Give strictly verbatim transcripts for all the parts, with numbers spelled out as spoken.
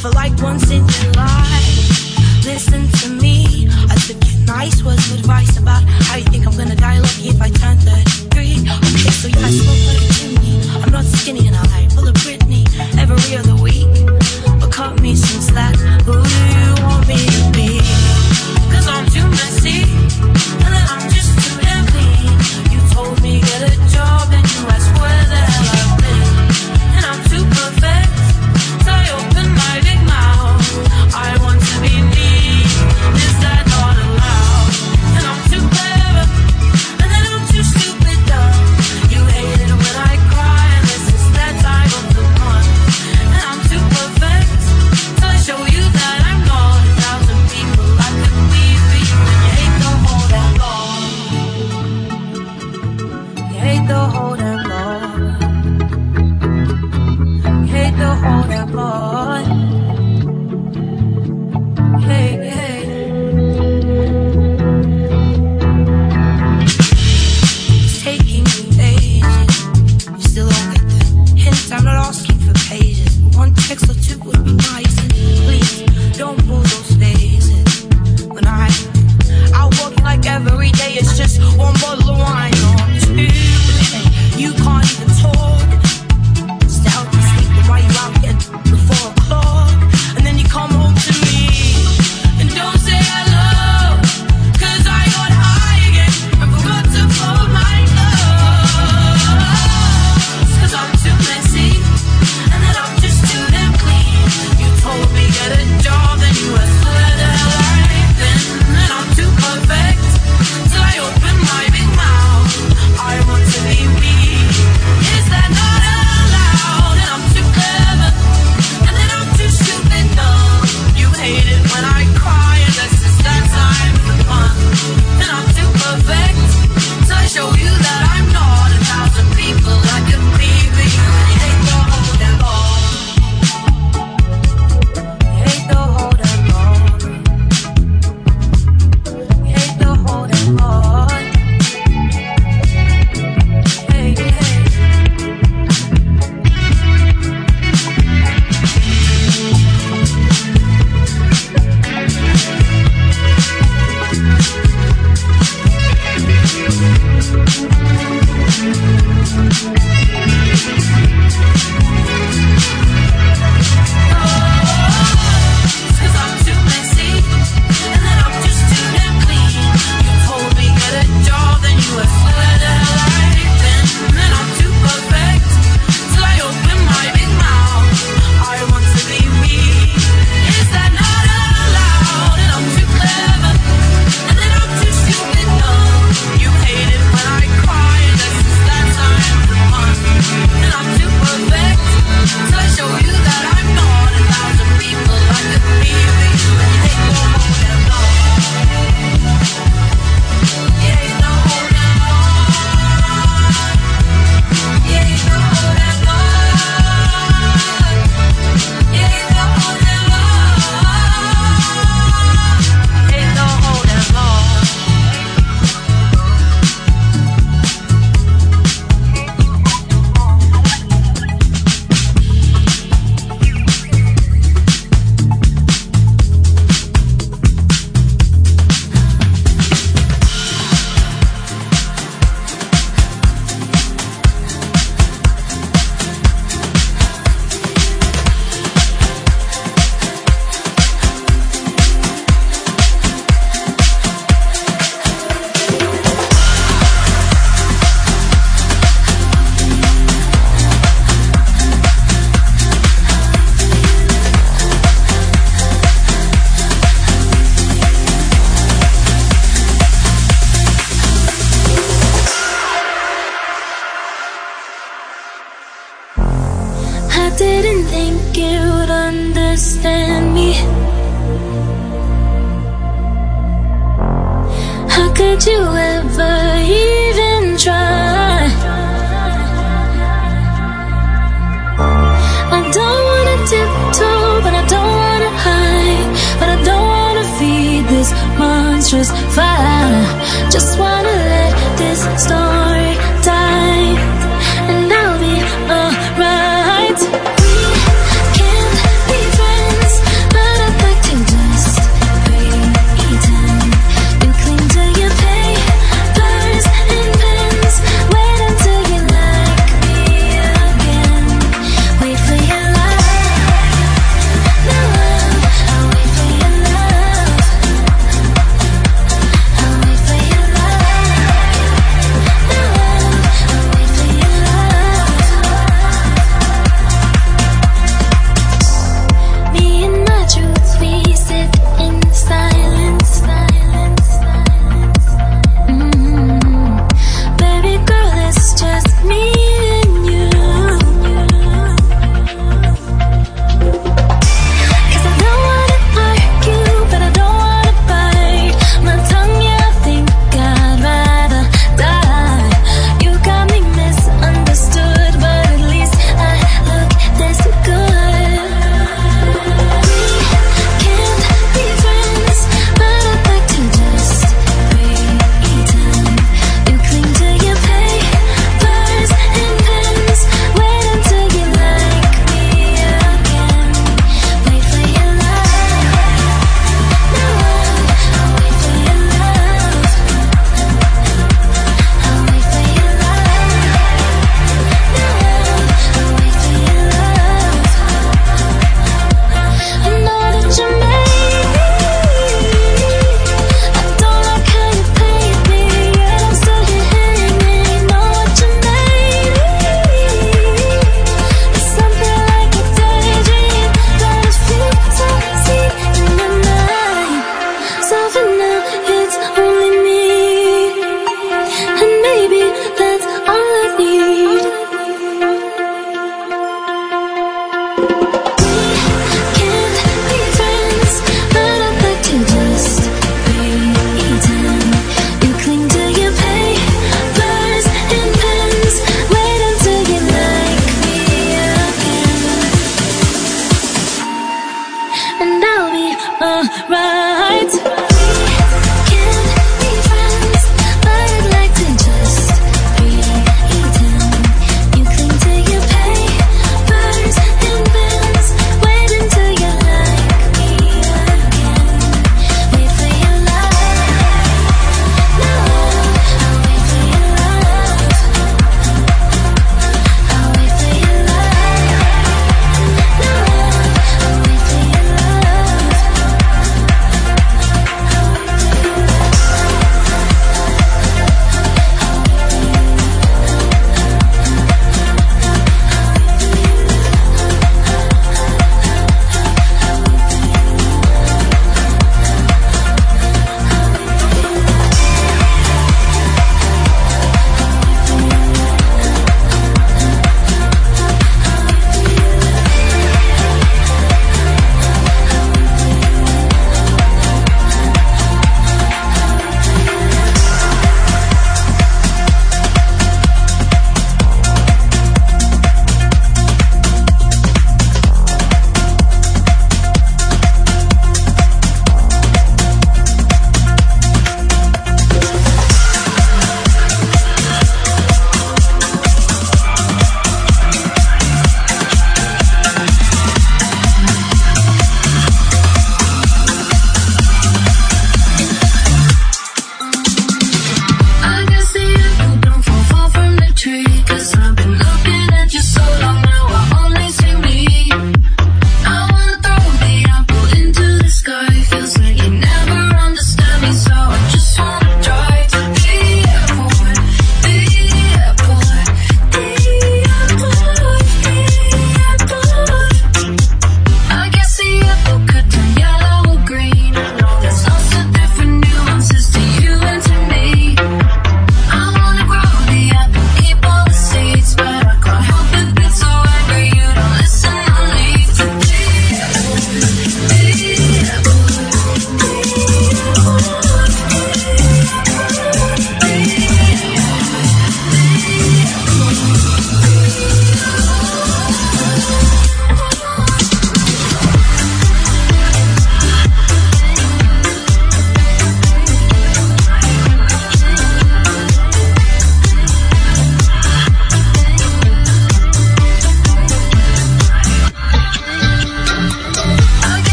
for like once in your life. Listen to me, I took your nice words of advice about how you think I'm gonna die lucky if I turn thirty-three. Okay, so yeah, I smoke like a chimney. I'm not skinny and I full of Britney every other week. But cut me some slack, who do you want me to be? Cause I'm too messy, and then I'm just too damn clean. You told me get a job and you asked where the hell I've been. And I'm too perfect, so I open my big mouth. I want to be me, is that not allowed? And I'm too clever, and then I'm too stupid dumb. You hate it when I cry, and this is that time of the month. And I'm too perfect, so I show you that I'm not a thousand people I could be for you. And you hate the whole damn long. You hate the whole damn long. You hate the whole damn long. Hey, hey. It's taking me ages. You still don't get the hint. I'm not asking for pages. One text or two would be nice. And please don't pull those faces. When I out walking like every day, it's just one bottle of wine or two. You can't even talk. Just to help you sleep, then why you out getting before o'clock? And then you come home to me and don't say hello. Cause I got high again and forgot to fold my clothes. Cause I'm too messy, and then I'm just too damn clean. You told me get a job, then you asked where the hell I've been. And I'm too perfect, till I open my big mouth. I want to be me, is that not allowed? And I'm too clever, and then I'm too stupid dumb. You hate it when I cry, and this is that time for fun. And I'm too perfect, so I show you that I'm not a thousand people I could be for you. And you hate the whole damn long. You hate the whole damn long. You hate the whole damn long. Hey, hey. Cause I'm too messy, and then I'm just too damn clean. You told me get a job, then you asked where the hell I've been. And I'm too perfect, till I open my big mouth. I want to be me, is that not allowed? And I'm too clever, and then I'm too stupid dumb. You hate it when I cry, and this is that time for fun. And I'm too perfect, till I show you that I'm not a thousand people I could be for you. And you hate the whole damn long. You hate the whole damn long. You hate the whole damn long. You hate the whole damn long. You hate the whole damn long. I didn't think you'd understand me. How could you ever even try? I don't wanna tiptoe, but I don't wanna hide. But I don't wanna feed this monstrous fire. Just wanna let this story die, and I'll be alright. We can't be friends.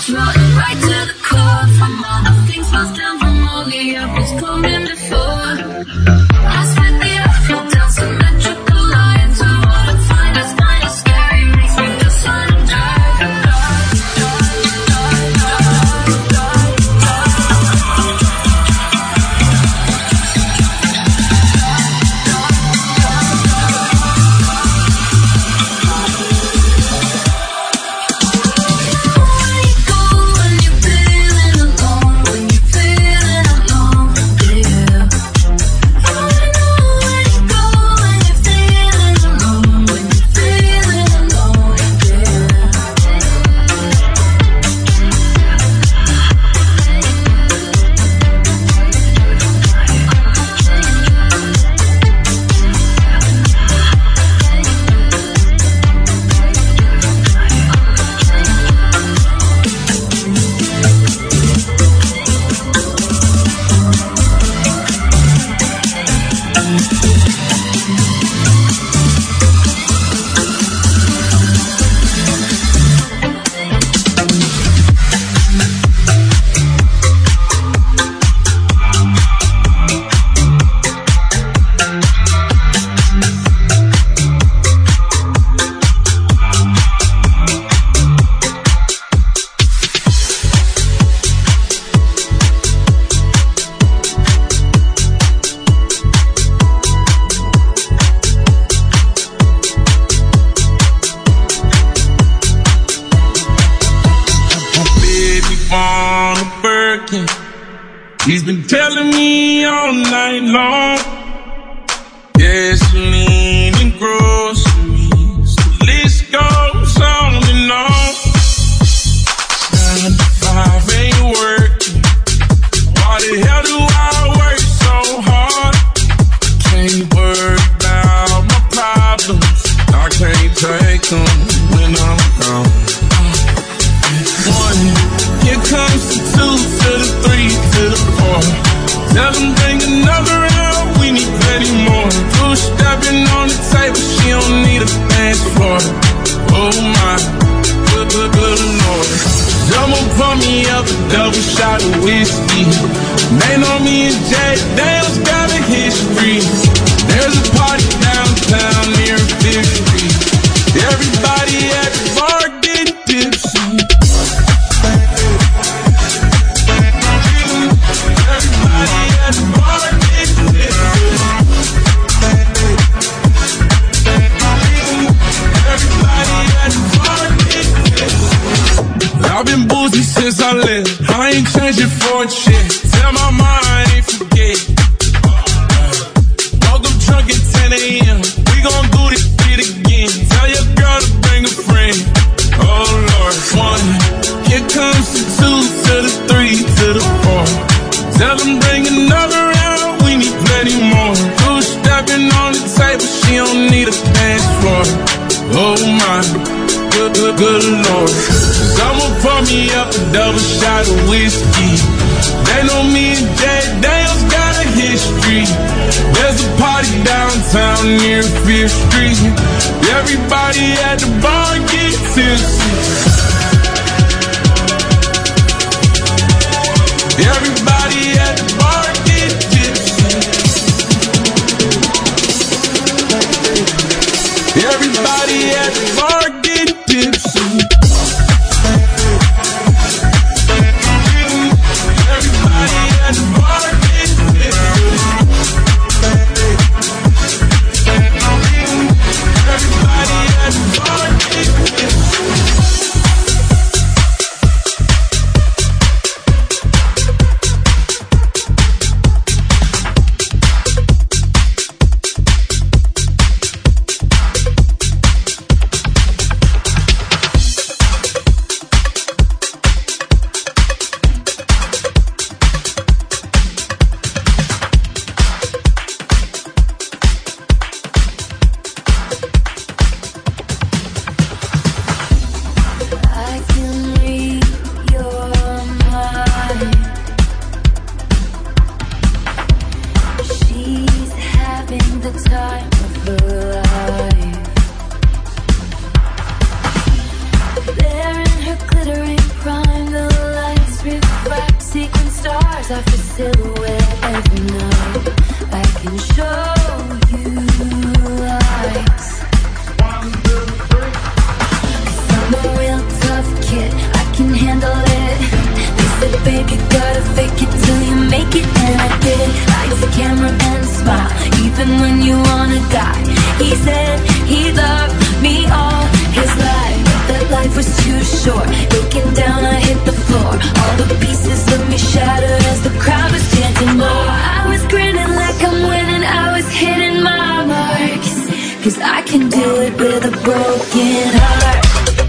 He's been telling me all night long. Gasoline and groceries, the list goes on and on. Nine to five ain't working. Why the hell do I work so hard? Can't worry about my problems. I can't take them when I'm gone. One, here comes the two to the three to the four. Tell them bring another round, we need plenty more. Two stepping on the table, she don't need a dance floor. Oh my, good, good, good Lord. Someone pour me up a double shot of whiskey. They know me and Jay Dale's got a history. There's a party downtown near Fifth Street. Everybody at the bar getting tipsy. I've been boozy since I left. I ain't changing for a chick. Tell my mind ain't forget. Woke up drunk at ten a.m. We gon' do this shit again. Tell your girl to bring a friend. Oh Lord, one. Here comes the two to the three to the four. Tell them bring another round. We need plenty more. Two stepping on the table. She don't need a dance floor. Oh my, good, good, good Lord. Someone pour me up a double shot of whiskey. They know me and Jay Dale's got a history. There's a party downtown near Fifth Street. Everybody at the bar get tipsy. Everybody at the bar get tipsy. Everybody at the bar get tipsy. Everybody at the party. eyes off the silhouette every night. I can show you lights. Cause I'm a real tough kid, I can handle it. They said, babe, you gotta fake it till you make it, and I did. Lights, camera, and smile, even when you wanna die. He said he loved me all his life, that life was too short. Looking down, I hit the floor. All the pieces of me shattered as the crowd was chanting more. I was grinning like I'm winning, I was hitting my marks. Cause I can do it with a broken heart.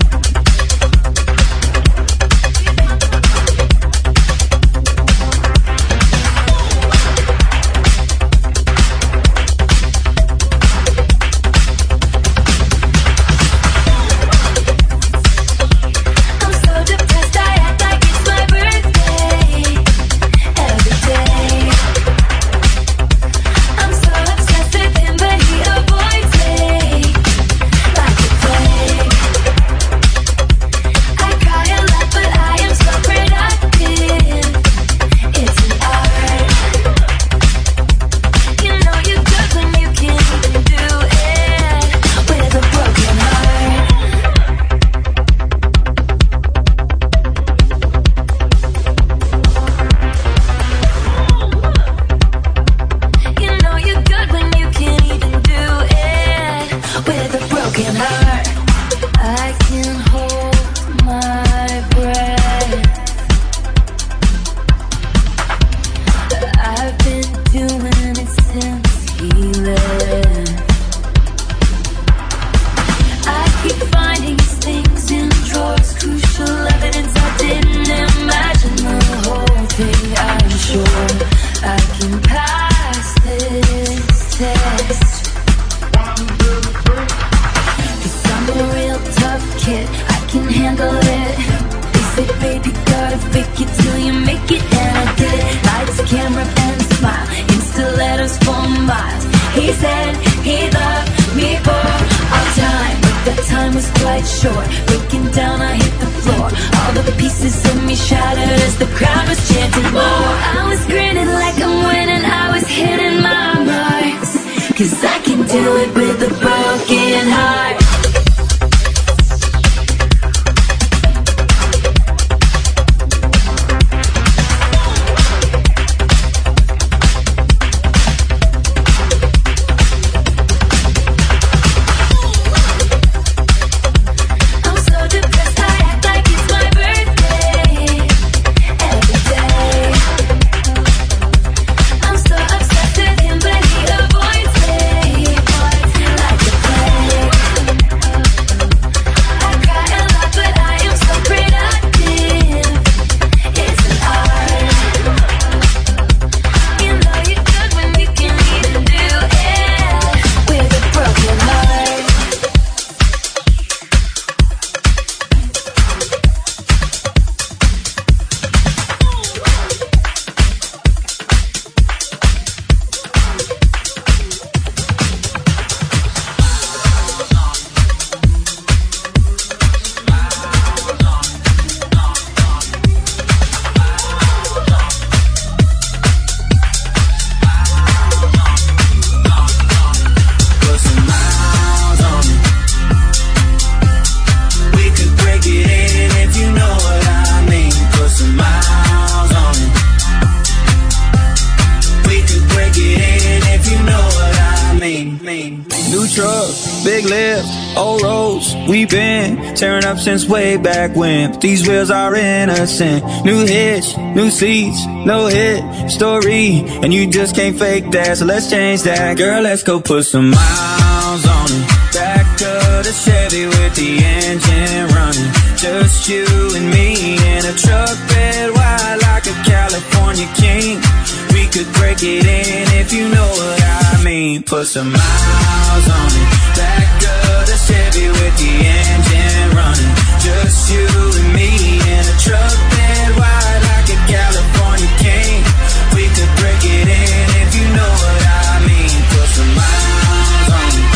Tearing up since way back when, but these wheels are innocent. New hitch, new seats, no hit story, and you just can't fake that, so let's change that. Girl, let's go put some miles on it. Back of the Chevy with the engine running, just you and me in a truck bed wide like a California king. We could break it in if you know what I mean. Put some miles on it. Back of the Chevy with the engine running, just you and me in a truck bed wide like a California king. We could break it in if you know what I mean. Put some miles on it.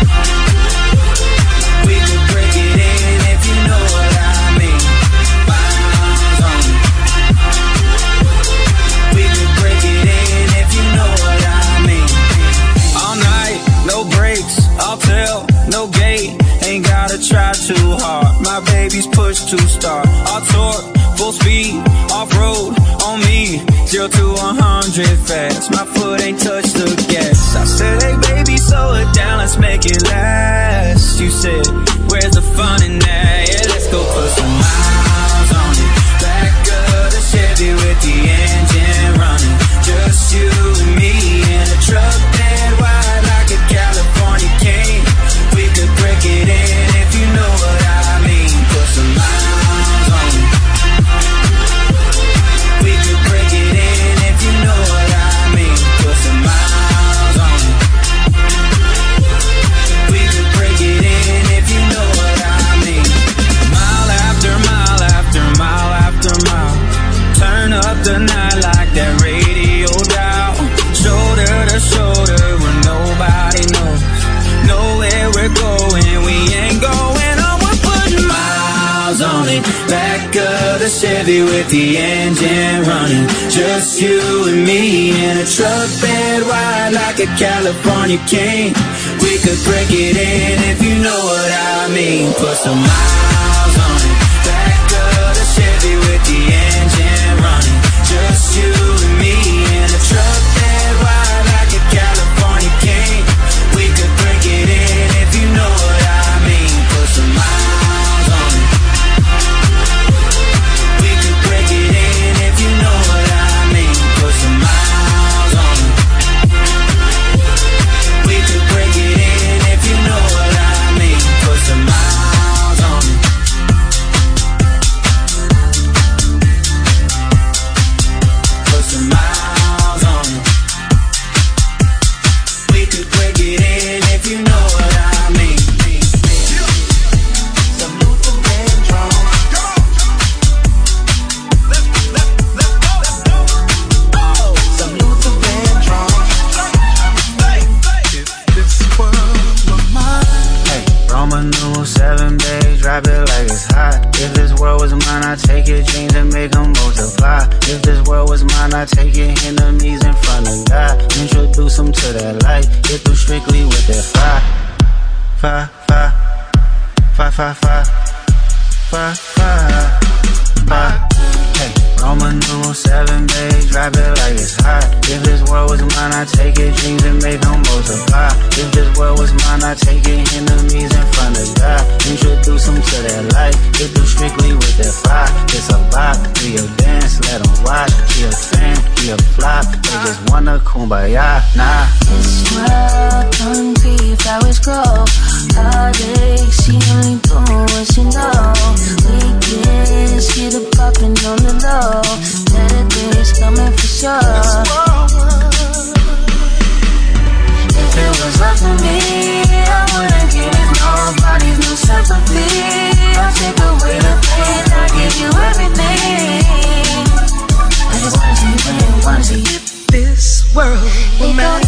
We could break it in if you know what I mean. Miles on it. We push to start. Our torque, full speed, off-road, on me. Zero to one hundred fast, my foot ain't touched the gas. I said, hey baby, slow it down, let's make it last. You said, where's the fun in that? Yeah, let's go put some miles on it. Back of the Chevy with the engine running. Just you and me in a truck that wide like a California king. We could break it in if you know what I mean. Put some miles on it. We could break it in if you know what I mean. Put some miles on it. We could break it in if you know what I mean. Mile after mile after mile after mile. Turn up the night like that radio dial. Shoulder to shoulder where nobody knows. Know where we're going, we ain't going on. We're putting miles on it. Back of the Chevy with the engine running. Just you and me in a truck bed wide like a California king. We could break it in if you know what I mean. Put some miles on it. Back of the Chevy with the engine running. Just you and me in a truck bed wide like a California king. We could break it in if you know what I mean. Put some miles on it. We could break it in if you know what I mean. Put some miles on it. We could break it in if you know what I mean. Put some miles on it. Put some miles on it. We could break it in if you know what I mean. Some Luther Vandross. Some Luther Vandross. If this world were mine. Hey, Roman numeral seven, babe, drop it like it's hot. If this world was mine, I'd take your dreams and make them multiply. If this world was mine, I'd take your enemies in front of God. Introduce them to that light, get them strictly with that fire. Fire, fire, fire, fire, fire, fire, fire, fire. Hey, Roman numeral seven, babe, drop it like it's hot. If this world was mine, I'd take your dreams and make them multiply. If this world was mine, I'd take your enemies in front of God. Introduce them to that light, get them strictly with that fire. It's a lock, do your dance, let them watch. He a fan, he a flop, they just wanna kumbaya, nah. This world concrete, flowers grow. All day, she only doing what she know. Weekends, get a poppin' on the low. Better days coming for sure. If it was up to me, I wouldn't give it nobody's no sympathy. I'll take away the pain, I'll give you everything. I just wanna see you win, wanna see you. This world were mine.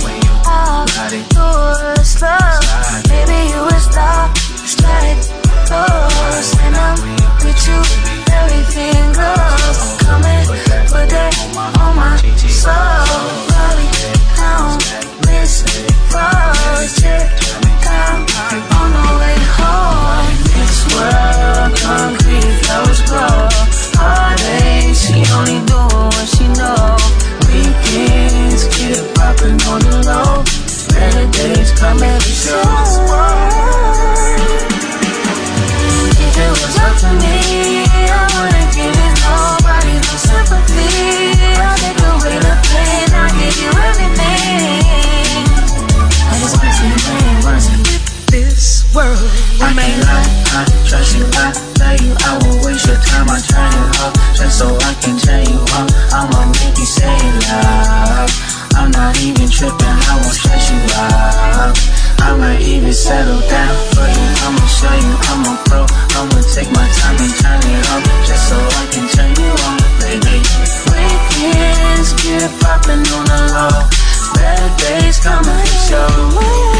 Outdoors love, baby you a star, strike close, and I'm with you, everything goes. Come and put that on my soul. Rolling down this road, check time on the way home. This world concrete, flowers grow. All day she only doing what she know. Weekends, get it poppin' on the low. Better days come every show. If it was up to me, I wouldn't give it nobody no sympathy. I'll take away the pain, I'll give you everything. I just wanna see you win, wanna see you. This world were I can't lie, I trust you, I love you. I won't waste your time, I turn you up just so I can turn you up. I'ma make you say love. I'm not even tripping, I won't stress you out. I might even settle down for you. I'ma show you I'm a pro. I'ma take my time and turn it up just so I can turn you on, baby. Weekends, get it poppin' on the low. Better days coming for sure.